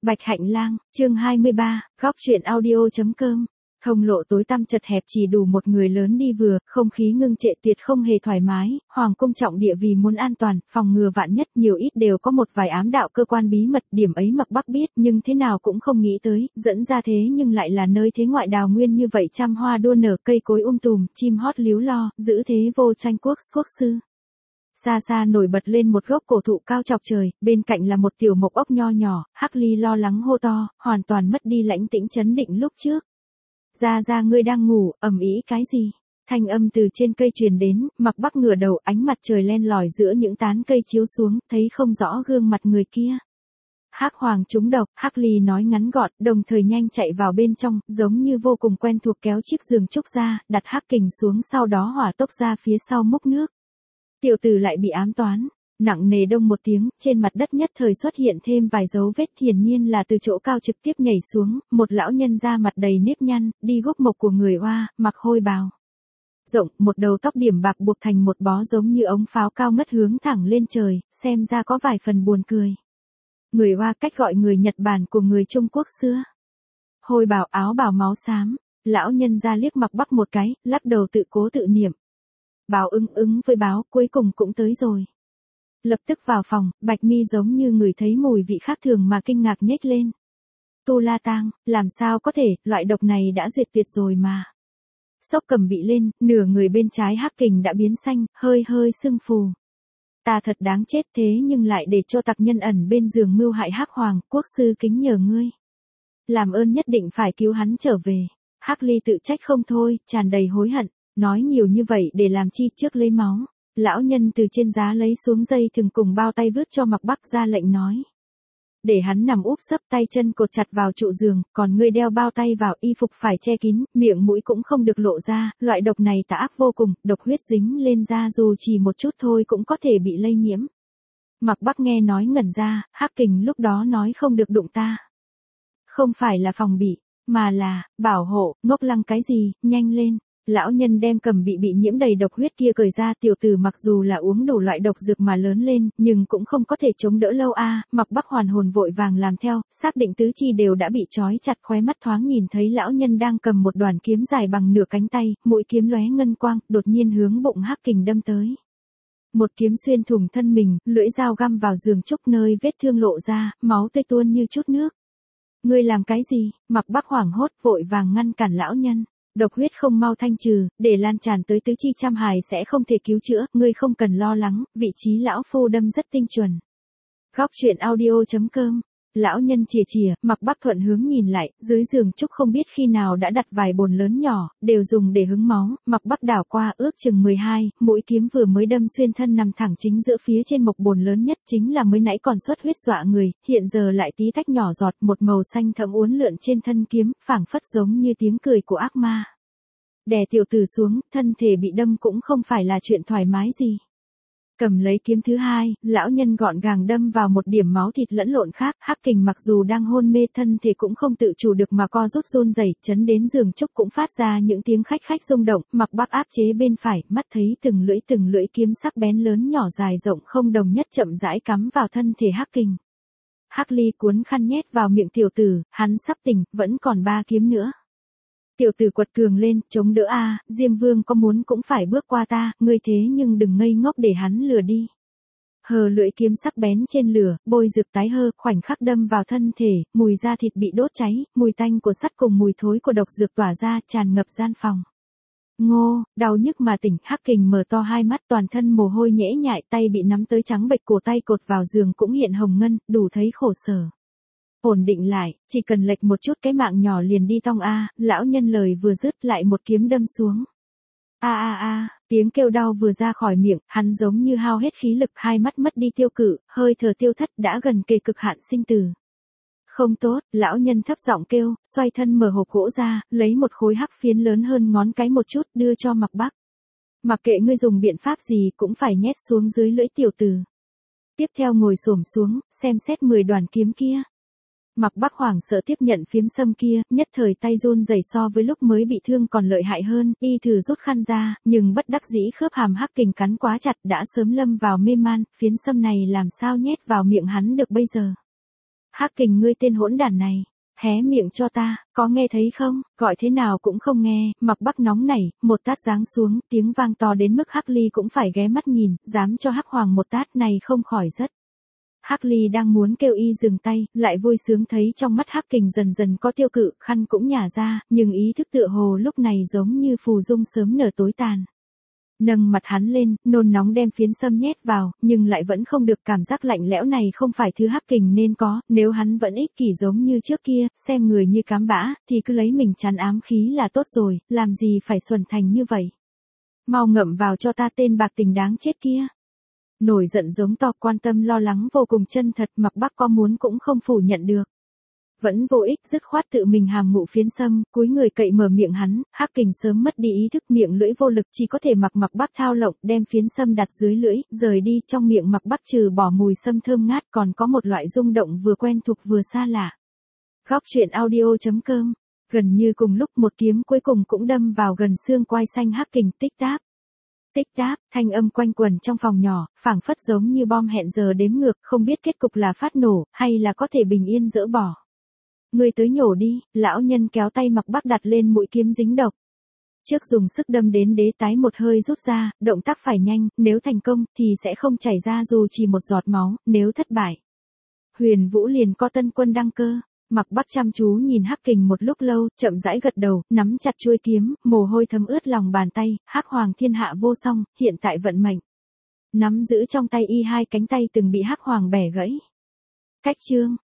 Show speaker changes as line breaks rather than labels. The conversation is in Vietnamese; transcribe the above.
Bạch Hạnh Lang, chương 23, góc truyện audio.com. Thông lộ tối tăm chật hẹp chỉ đủ một người lớn đi vừa, không khí ngưng trệ tuyệt không hề thoải mái, hoàng cung trọng địa vì muốn an toàn, phòng ngừa vạn nhất nhiều ít đều có một vài ám đạo cơ quan bí mật, điểm ấy Mạc Bắc biết nhưng thế nào cũng không nghĩ tới, dẫn ra thế nhưng lại là nơi thế ngoại đào nguyên như vậy, trăm hoa đua nở, cây cối tùm, chim hót líu lo, giữ thế vô tranh quốc sư. Xa xa nổi bật lên một gốc cổ thụ cao chọc trời, bên cạnh là một tiểu mộc ốc nho nhỏ, Hắc Ly lo lắng hô to, hoàn toàn mất đi lãnh tĩnh chấn định lúc trước. Ra ngươi đang ngủ, ầm ĩ cái gì? Thanh âm từ trên cây truyền đến, Mạc Bắc ngửa đầu, ánh mặt trời len lỏi giữa những tán cây chiếu xuống, thấy không rõ gương mặt người kia. Hắc Hoàng trúng độc, Hắc Ly nói ngắn gọn, đồng thời nhanh chạy vào bên trong, giống như vô cùng quen thuộc, kéo chiếc giường trúc ra, đặt Hắc Kình xuống, sau đó hỏa tốc ra phía sau múc nước. Tiểu tử lại bị ám toán. Nặng nề đông một tiếng, trên mặt đất nhất thời xuất hiện thêm vài dấu vết, hiển nhiên là từ chỗ cao trực tiếp nhảy xuống, một lão nhân da mặt đầy nếp nhăn, đi gốc mộc của người Hoa, mặc hôi bào rộng, một đầu tóc điểm bạc buộc thành một bó giống như ống pháo cao ngất hướng thẳng lên trời, xem ra có vài phần buồn cười. Người Hoa cách gọi người Nhật Bản của người Trung Quốc xưa. Hôi bào, áo bào máu xám, lão nhân da liếc Mạc Bắc một cái, lắc đầu tự cố tự niệm. Báo ứng với báo, cuối cùng cũng tới rồi. Lập tức vào phòng, Bạch Mi giống như người thấy mùi vị khác thường mà kinh ngạc nhếch lên. Tu La Tang, làm sao có thể, loại độc này đã diệt tuyệt rồi mà. Sốc cầm bị lên, nửa người bên trái Hắc Kình đã biến xanh, hơi sưng phù. Ta thật đáng chết, thế nhưng lại để cho tặc nhân ẩn bên giường mưu hại Hắc Hoàng, quốc sư kính nhờ ngươi. Làm ơn nhất định phải cứu hắn trở về. Hắc Ly tự trách không thôi, tràn đầy hối hận, nói nhiều như vậy để làm chi, trước lấy máu. Lão nhân từ trên giá lấy xuống dây thừng cùng bao tay vứt cho Mạc Bắc, ra lệnh nói. Để hắn nằm úp sấp, tay chân cột chặt vào trụ giường, còn ngươi đeo bao tay vào, y phục phải che kín, miệng mũi cũng không được lộ ra, loại độc này tà ác vô cùng, độc huyết dính lên da dù chỉ một chút thôi cũng có thể bị lây nhiễm. Mạc Bắc nghe nói ngẩn ra, Hắc Kình lúc đó nói không được đụng ta. Không phải là phòng bị, mà là, bảo hộ, ngốc lăng cái gì, nhanh lên. Lão nhân đem cầm bị nhiễm đầy độc huyết kia cởi ra, tiểu tử mặc dù là uống đủ loại độc dược mà lớn lên, nhưng cũng không có thể chống đỡ lâu a. Mạc Bắc hoàn hồn vội vàng làm theo, xác định tứ chi đều đã bị trói chặt, khóe mắt thoáng nhìn thấy lão nhân đang cầm một đoàn kiếm dài bằng nửa cánh tay, mũi kiếm lóe ngân quang, đột nhiên hướng bụng Hắc Kình đâm tới. Một kiếm xuyên thủng thân mình, lưỡi dao găm vào giường trúc, nơi vết thương lộ ra, máu tươi tuôn như chút nước. Ngươi làm cái gì? Mạc Bắc hoảng hốt vội vàng ngăn cản lão nhân. Độc huyết không mau thanh trừ, để lan tràn tới tứ chi trăm hài sẽ không thể cứu chữa, ngươi không cần lo lắng, vị trí lão phu đâm rất tinh chuẩn. Góc truyện audio.com. Lão nhân chìa, Mạc Bắc thuận hướng nhìn lại, dưới giường trúc không biết khi nào đã đặt vài bồn lớn nhỏ, đều dùng để hứng máu, Mạc Bắc đảo qua ước chừng 12, mũi kiếm vừa mới đâm xuyên thân nằm thẳng chính giữa phía trên mộc bồn lớn nhất, chính là mới nãy còn xuất huyết dọa người, hiện giờ lại tí tách nhỏ giọt, một màu xanh thẫm uốn lượn trên thân kiếm, phảng phất giống như tiếng cười của ác ma. Đè tiểu tử xuống, thân thể bị đâm cũng không phải là chuyện thoải mái gì. Cầm lấy kiếm thứ hai, lão nhân gọn gàng đâm vào một điểm máu thịt lẫn lộn khác, Hắc Kình mặc dù đang hôn mê, thân thể cũng không tự chủ được mà co rút run rẩy, chấn đến giường trúc cũng phát ra những tiếng khách rung động. Mạc Bắc áp chế bên phải, mắt thấy từng lưỡi kiếm sắc bén lớn nhỏ dài rộng không đồng nhất chậm rãi cắm vào thân thể Hắc Kình. Hắc Ly cuốn khăn nhét vào miệng tiểu tử, hắn sắp tỉnh, vẫn còn 3 kiếm nữa. Tiểu tử quật cường lên, chống đỡ a, Diêm Vương có muốn cũng phải bước qua ta, ngươi thế nhưng đừng ngây ngốc để hắn lừa đi. Hờ lưỡi kiếm sắc bén trên lửa, bôi rực tái hơ, khoảnh khắc đâm vào thân thể, mùi da thịt bị đốt cháy, mùi tanh của sắt cùng mùi thối của độc dược tỏa ra, tràn ngập gian phòng. Ngô, đau nhức mà tỉnh, Hắc Kình mở to hai mắt, toàn thân mồ hôi nhễ nhại, tay bị nắm tới trắng bệch, cổ tay cột vào giường cũng hiện hồng ngân, đủ thấy khổ sở. Ổn định lại, chỉ cần lệch một chút cái mạng nhỏ liền đi tong a, lão nhân lời vừa dứt lại một kiếm đâm xuống. Tiếng kêu đau vừa ra khỏi miệng, hắn giống như hao hết khí lực, hai mắt mất đi tiêu cự, hơi thở tiêu thất, đã gần kề cực hạn sinh tử. Không tốt, lão nhân thấp giọng kêu, xoay thân mở hộp gỗ ra, lấy một khối hắc phiến lớn hơn ngón cái một chút, đưa cho Mạc Bắc. Mặc kệ ngươi dùng biện pháp gì cũng phải nhét xuống dưới lưỡi tiểu tử. Tiếp theo ngồi xổm xuống, xem xét 10 đoàn kiếm kia. Mạc Bắc hoảng sợ tiếp nhận phiếm sâm kia, nhất thời tay run rẩy, so với lúc mới bị thương còn lợi hại hơn, y thử rút khăn ra, nhưng bất đắc dĩ khớp hàm Hắc Kình cắn quá chặt, đã sớm lâm vào mê man, phiến sâm này làm sao nhét vào miệng hắn được bây giờ. Hắc Kình ngươi tên hỗn đản này, hé miệng cho ta, có nghe thấy không? Gọi thế nào cũng không nghe, Mạc Bắc nóng nảy, một tát giáng xuống, tiếng vang to đến mức Hắc Ly cũng phải ghé mắt nhìn, dám cho Hắc Hoàng một tát này không khỏi rất. Hắc Ly đang muốn kêu y dừng tay, lại vui sướng thấy trong mắt Hắc Kình dần dần có tiêu cự, khăn cũng nhả ra, nhưng ý thức tựa hồ lúc này giống như phù dung sớm nở tối tàn. Nâng mặt hắn lên, nôn nóng đem phiến sâm nhét vào, nhưng lại vẫn không được, cảm giác lạnh lẽo này không phải thứ Hắc Kình nên có, nếu hắn vẫn ích kỷ giống như trước kia, xem người như cám bã, thì cứ lấy mình chắn ám khí là tốt rồi, làm gì phải xuẩn thành như vậy. Mau ngậm vào cho ta tên bạc tình đáng chết kia. Nổi giận giống to, quan tâm lo lắng vô cùng chân thật, Mạc Bắc có muốn cũng không phủ nhận được. Vẫn vô ích, dứt khoát tự mình hàm ngụ phiến sâm, cúi người cậy mở miệng hắn, Hắc Kình sớm mất đi ý thức, miệng lưỡi vô lực, chỉ có thể mặc Mạc Bắc thao lộng, đem phiến sâm đặt dưới lưỡi, rời đi, trong miệng Mạc Bắc trừ bỏ mùi sâm thơm ngát còn có một loại rung động vừa quen thuộc vừa xa lạ. Góc truyện audio.com. Gần như cùng lúc một kiếm cuối cùng cũng đâm vào gần xương quai xanh Hắc Kình, tích táp. Tích táp, thanh âm quanh quẩn trong phòng nhỏ, phảng phất giống như bom hẹn giờ đếm ngược, không biết kết cục là phát nổ, hay là có thể bình yên dỡ bỏ. Ngươi tới nhổ đi, lão nhân kéo tay Mạc Bắc đặt lên mũi kiếm dính độc. Trước dùng sức đâm đến đế tái một hơi rút ra, động tác phải nhanh, nếu thành công, thì sẽ không chảy ra dù chỉ một giọt máu, nếu thất bại. Huyền Vũ liền có tân quân đăng cơ. Mạc Bắc chăm chú nhìn Hắc Kình một lúc lâu, chậm rãi gật đầu, nắm chặt chuôi kiếm, mồ hôi thấm ướt lòng bàn tay, Hắc Hoàng thiên hạ vô song, hiện tại vận mệnh. Nắm giữ trong tay y hai cánh tay từng bị Hắc Hoàng bẻ gãy. Cách chương